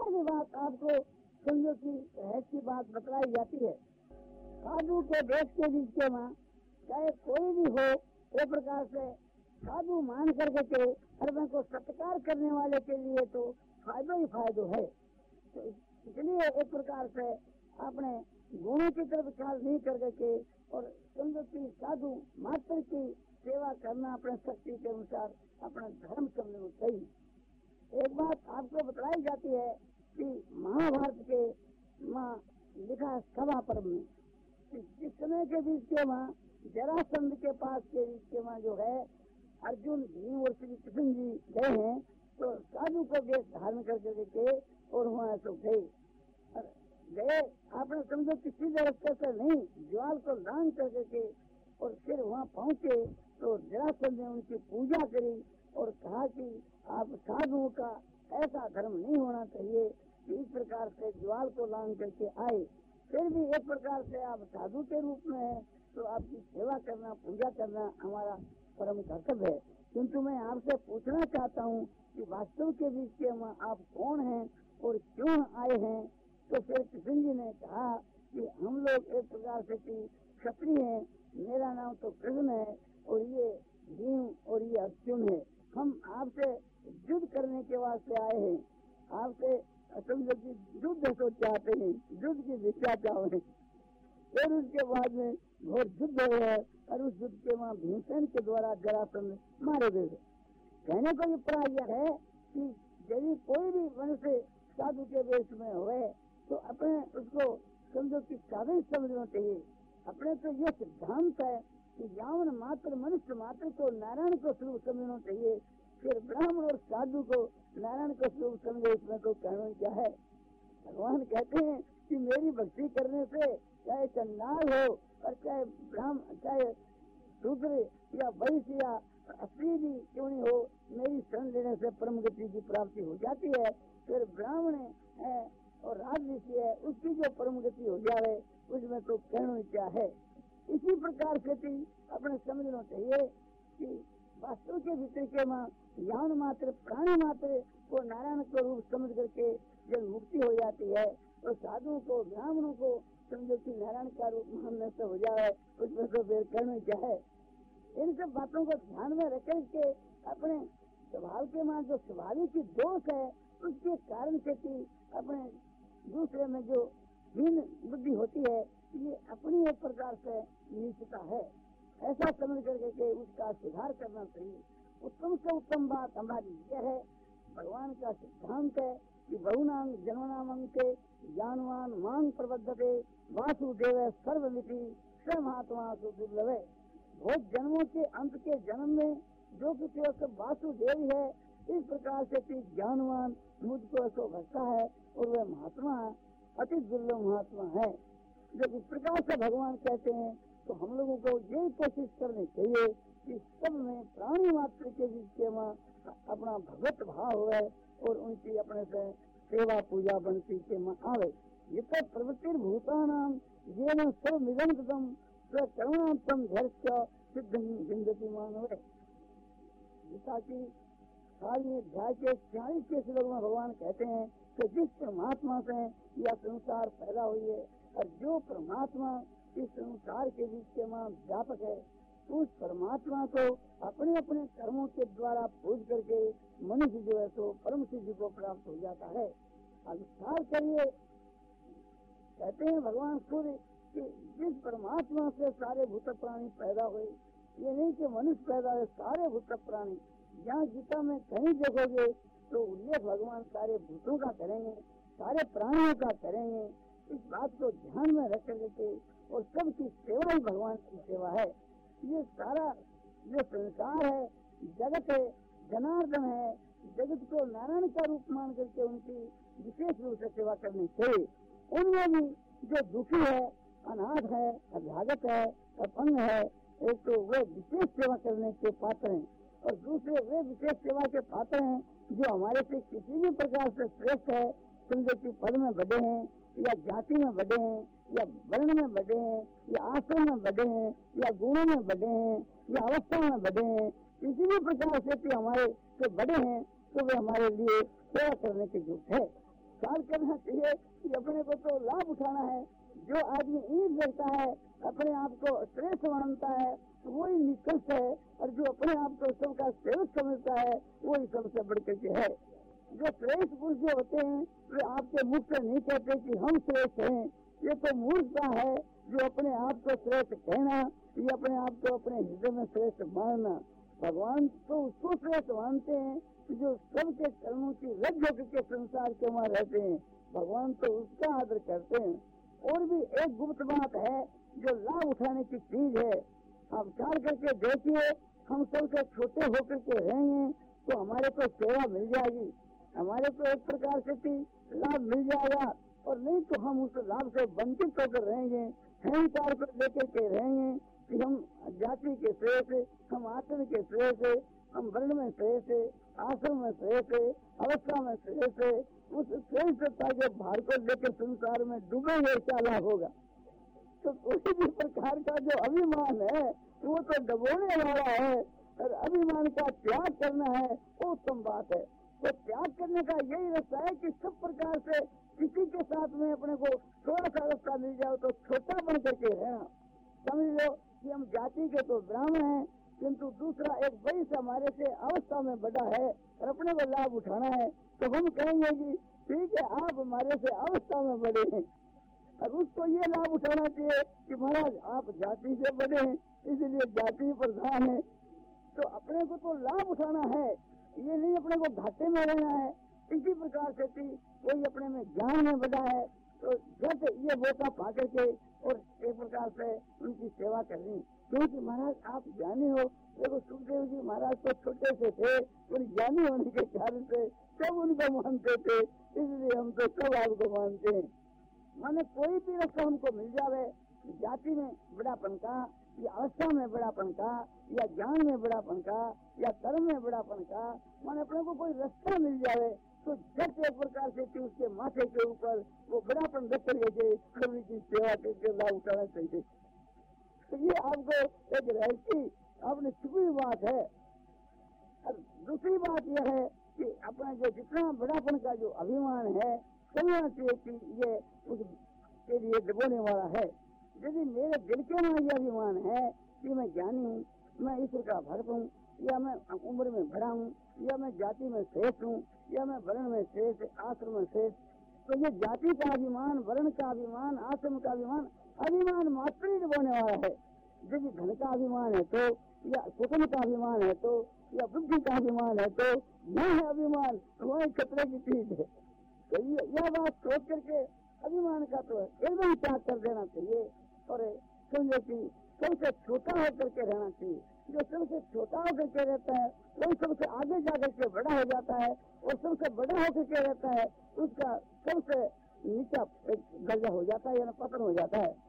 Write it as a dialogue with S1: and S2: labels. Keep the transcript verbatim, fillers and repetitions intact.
S1: और भी बात आपको समझो कि रहस्य की बात बतलाई जाती है। साधु के देश के बीच के माँ चाहे कोई भी हो, एक प्रकार से साधु मान करके के धर्म को सत्कार करने वाले के लिए तो फायदो ही फायदो है। तो इसलिए एक प्रकार से आपने गुणों की तरफ ख्याल नहीं करके के और समझो कि साधु मात्र की सेवा करना अपने शक्ति के अनुसार अपना धर्म समझना चाहिए। एक बात आपको बताई जाती है कि महाभारत के माँ लिखा है सभा पर्व में, जिस समय के बीच के माँ जरासंध के पास के बीच के माँ जो है अर्जुन भीम और श्री कृष्ण जी गए हैं, तो साधु को वेश धारण करके के और वहाँ तो गए गए आपने समझो किसी रास्ते से नहीं, ज्वाल को दान करके के और फिर वहाँ पहुँचे तो जरासंध ने उनकी पूजा करी और कहा कि आप साधुओं का ऐसा धर्म नहीं होना चाहिए कि इस प्रकार से ज्वाल को दान करके आए। फिर भी एक प्रकार से आप साधु के रूप में है तो आपकी सेवा करना, पूजा करना हमारा परम कर्तव्य है। किंतु मैं आपसे पूछना चाहता हूँ कि वास्तव के बीच के आप कौन हैं और क्यों आए हैं? तो फिर कृष्ण जी ने कहा कि हम लोग एक प्रकार से क्षत्रिय हैं, मेरा नाम तो कृष्ण है और ये भीम और ये अर्जुन है। हम आपसे युद्ध करने के वास्ते आए हैं, आपसे समझो कि युद्ध तो चाहते हैं, युद्ध की दिशा चाहते हैं। फिर उसके बाद में घोर युद्ध हो गया और उस युद्ध के वहाँ भीमसेन के द्वारा जरासंध मारे गए। कहने को ये प्राय है कि यदि कोई भी मनुष्य साधु के वेश में हुए तो अपने उसको समझो कि साधु समझना चाहिए। अपने तो ये सिद्धांत है कि यावन मात्र मनुष्य मात्र को नारायण को स्वरूप समझना चाहिए, फिर ब्राह्मण और साधु को नारायण को स्वरूप समझे, इसमें तो कहना क्या है। भगवान कहते हैं कि मेरी भक्ति करने से चाहे चंडाल हो और चाहे ब्राह्मण चाहे शूद्र या वैश्य या स्त्री भी क्यों नहीं हो, मेरी शरण लेने से परम गति की प्राप्ति हो जाती है। फिर ब्राह्मण है और राजऋषि है, उसकी जो परम गति हो जाए उसमें तो कहना क्या है। इसी प्रकार से भी अपने समझना चाहिए कि वास्तव के भीतर के माँ ज्ञान मात्र प्राणी मात्र को नारायण को रूप समझ करके जब मुक्ति हो जाती है तो साधुओं को ब्राह्मणों को समझो कि नारायण का रूप मानने से हो जाए, उसमें तो फिर कहना क्या है। इन सब बातों को ध्यान में रख के अपने स्वभाव के माँ जो स्वाभाविक दोष है उसके कारण से अपने दूसरे में जो हीन बुद्धि होती है ये अपनी एक प्रकार से नीचता है, ऐसा समझ करके के उसका सुधार करना चाहिए। उत्तम से उत्तम बात हमारी यह है, भगवान का सिद्धांत है कि बहुनाम जन्मनाम के ज्ञानवान मांग प्रबद्धते वासुदेव सर्वमिति स महात्मा सुदुर्लभ। बहुत जन्मों के अंत के जन्म में जो कुछ सब वासुदेव है, इस प्रकार से ज्ञानवान मुझको ऐसा भरता है और वह महात्मा अति दुर्लभ महात्मा है। जब इस प्रकार से भगवान कहते हैं तो हम लोगों को यही कोशिश करनी चाहिए कि सब में प्राणी मात्र के बीच के माँ अपना भगवत भाव है और उनकी अपने से सेवा पूजा बनती के माँ आवे। ये तो प्रवृत्ति भूतानाम ये न सब निरंतरम स्वकरुणात्म धैर्य सिद्ध जिंदगी मानव। गीता की सारी अध्याय के चालीस के श्लोक में भगवान कहते हैं कि जिस परमात्मा से यह संसार पैदा हुई है और जो परमात्मा इस संसार के बीच के मां व्यापक है, उस परमात्मा को अपने अपने कर्मों के द्वारा पूज करके मनुष्य जो है तो परम सिद्धि को प्राप्त हो जाता है। विस्तार करिए कहते हैं भगवान सूर्य कि जिस परमात्मा से सारे भूत प्राणी पैदा हुए, ये नहीं कि मनुष्य पैदा हुए, सारे भूत प्राणी। जहाँ गीता में कहीं देखोगे तो उल्लेख भगवान सारे भूतों का करेंगे, सारे प्राणियों का करेंगे। इस बात को ध्यान में रख करके और सबकी सेवा ही भगवान की सेवा है। ये सारा जो संसार है, जगत है, जनार्दन है, जगत को नारायण का रूप मान करके उनकी विशेष रूप से सेवा करनी चाहिए। उनमें भी जो दुखी है, अनाथ है, अभ्यागत है, अपंग है, एक तो वे विशेष सेवा करने के पात्र हैं और दूसरे वे विशेष सेवा के पात्र हैं जो हमारे से किसी भी प्रकार से श्रेष्ठ है, समझो कि पद में बढ़े हैं या जाति में बढ़े हैं या वर्ण में बढ़े हैं या आश्रम में बढ़े हैं या गुणों में बढ़े हैं या अवस्था में बढ़े हैं, किसी भी प्रकार से कि हमारे से बड़े हैं तो वे हमारे लिए सेवा करने के योग्य है। ख्याल करना चाहिए कि अपने को तो लाभ उठाना है। जो आदमी ईद देखता है, अपने आप को श्रेष्ठ मानता है, वही निकृष्ट है, और जो अपने आप को सबका सेवक समझता है वही सबसे बढ़कर के है। जो श्रेष्ठ पुरुष जो होते हैं वे आपके मुख से नहीं कहते कि हम श्रेष्ठ हैं, ये तो मूर्खता है। जो अपने आप को श्रेष्ठ कहना, ये अपने आप को अपने हृदय में श्रेष्ठ मानना। भगवान तो उसको श्रेष्ठ मानते हैं जो सबके कर्मों की रद्द होकर के संसार के वहाँ रहते हैं। भगवान तो उसका आदर करते हैं। और भी एक गुप्त बात है जो लाभ उठाने की चीज है। आप ख्याल करके देखिए, हम सबसे छोटे होकर के रहेंगे तो हमारे को सेवा मिल जाएगी, हमारे को एक प्रकार से लाभ मिल जाएगा, और नहीं तो हम उस लाभ से वंचित होकर रहेंगे। अहंकार को लेकर के रहेंगे कि हम जाति के श्रेष्ठ, हम आचरण के श्रेष्ठ, हम वर्ण में श्रेष्ठ, आश्रम में श्रेष्ठ, अवस्था में श्रेष्ठ। उस श्रेष्ठता के भार को लेकर संसार में डूबेंगे, क्या लाभ होगा? तो कोई भी प्रकार का जो अभिमान है वो तो डबोने वाला है, और अभिमान का त्याग करना है वो उत्तम बात है। तो त्याग करने का यही रास्ता है कि सब प्रकार से किसी के साथ में अपने को थोड़ा सा रास्ता मिल जाओ तो छोटा बन करके रहना। समझ लो कि हम जाति के तो ब्राह्मण हैं, किंतु दूसरा एक वैश्य हमारे से अवस्था में बड़ा है और अपने को लाभ उठाना है, तो हम कहेंगे कि ठीक है आप हमारे से अवस्था में बड़े हैं, और उसको ये लाभ उठाना चाहिए कि महाराज आप जाति से बड़े हैं इसलिए जाति प्रधान है। तो अपने को तो लाभ उठाना है, ये नहीं अपने को घाटे में रहना है। इसी प्रकार से कोई अपने में ज्ञान में बड़ा है तो जब ये मौका पा करके और एक प्रकार से उनकी सेवा करनी, क्योंकि महाराज आप ज्ञानी हो। देखो सुखदेव जी महाराज तो छोटे से थे, और ज्ञानी होने के कारण से सब उनको मानते थे, इसलिए हम तो सब आपको मानते हैं। माने कोई भी रास्ता हमको मिल जावे, जाति में बड़ापन का, या अवस्था में बड़ापन का, या ज्ञान में बड़ापन का, या कर्म में बड़ापन का, माने अपने को कोई रास्ता मिल जावे तो जब एक प्रकार से कि उसके माथे के ऊपर वो बड़ापन रख करके कभी की सेवा करके लाभ उठाना चाहिए। तो ये आपको एक रहती आपने छुपी बात है। और दूसरी बात यह है कि अपना जो जितना बड़ापन का जो अभिमान है समझना चाहिए कि ये उसके लिए डबोने वाला है। यदि मेरे दिल के में यह अभिमान है कि मैं ज्ञानी हूँ, मैं ईश्वर का भक्त हूँ, या मैं उम्र में बड़ा हूँ, या मैं जाति में श्रेष्ठ हूँ, या मैं वर्ण में श्रेष्ठ, आश्रम में श्रेष्ठ, तो ये जाति का अभिमान, वर्ण का अभिमान, आश्रम का अभिमान, अभिमान मात्र ही डबोने वाला है। यदि धन का अभिमान है तो, या सुखन का अभिमान है तो, या बुद्धि का अभिमान है तो यह है अभिमान, वही खतरे की चीज है। तो ये यह बात सोच करके अभिमान का तो एकदम त्याग कर देना चाहिए, और समझो कि सबसे छोटा होकर के रहना चाहिए। जो सबसे छोटा होकर के रहता है वही सबसे आगे जाकर के बड़ा हो जाता है, और सबसे बड़ा होकर के रहता है उसका सबसे नीचा दर्जा हो जाता है, या पतन हो जाता है।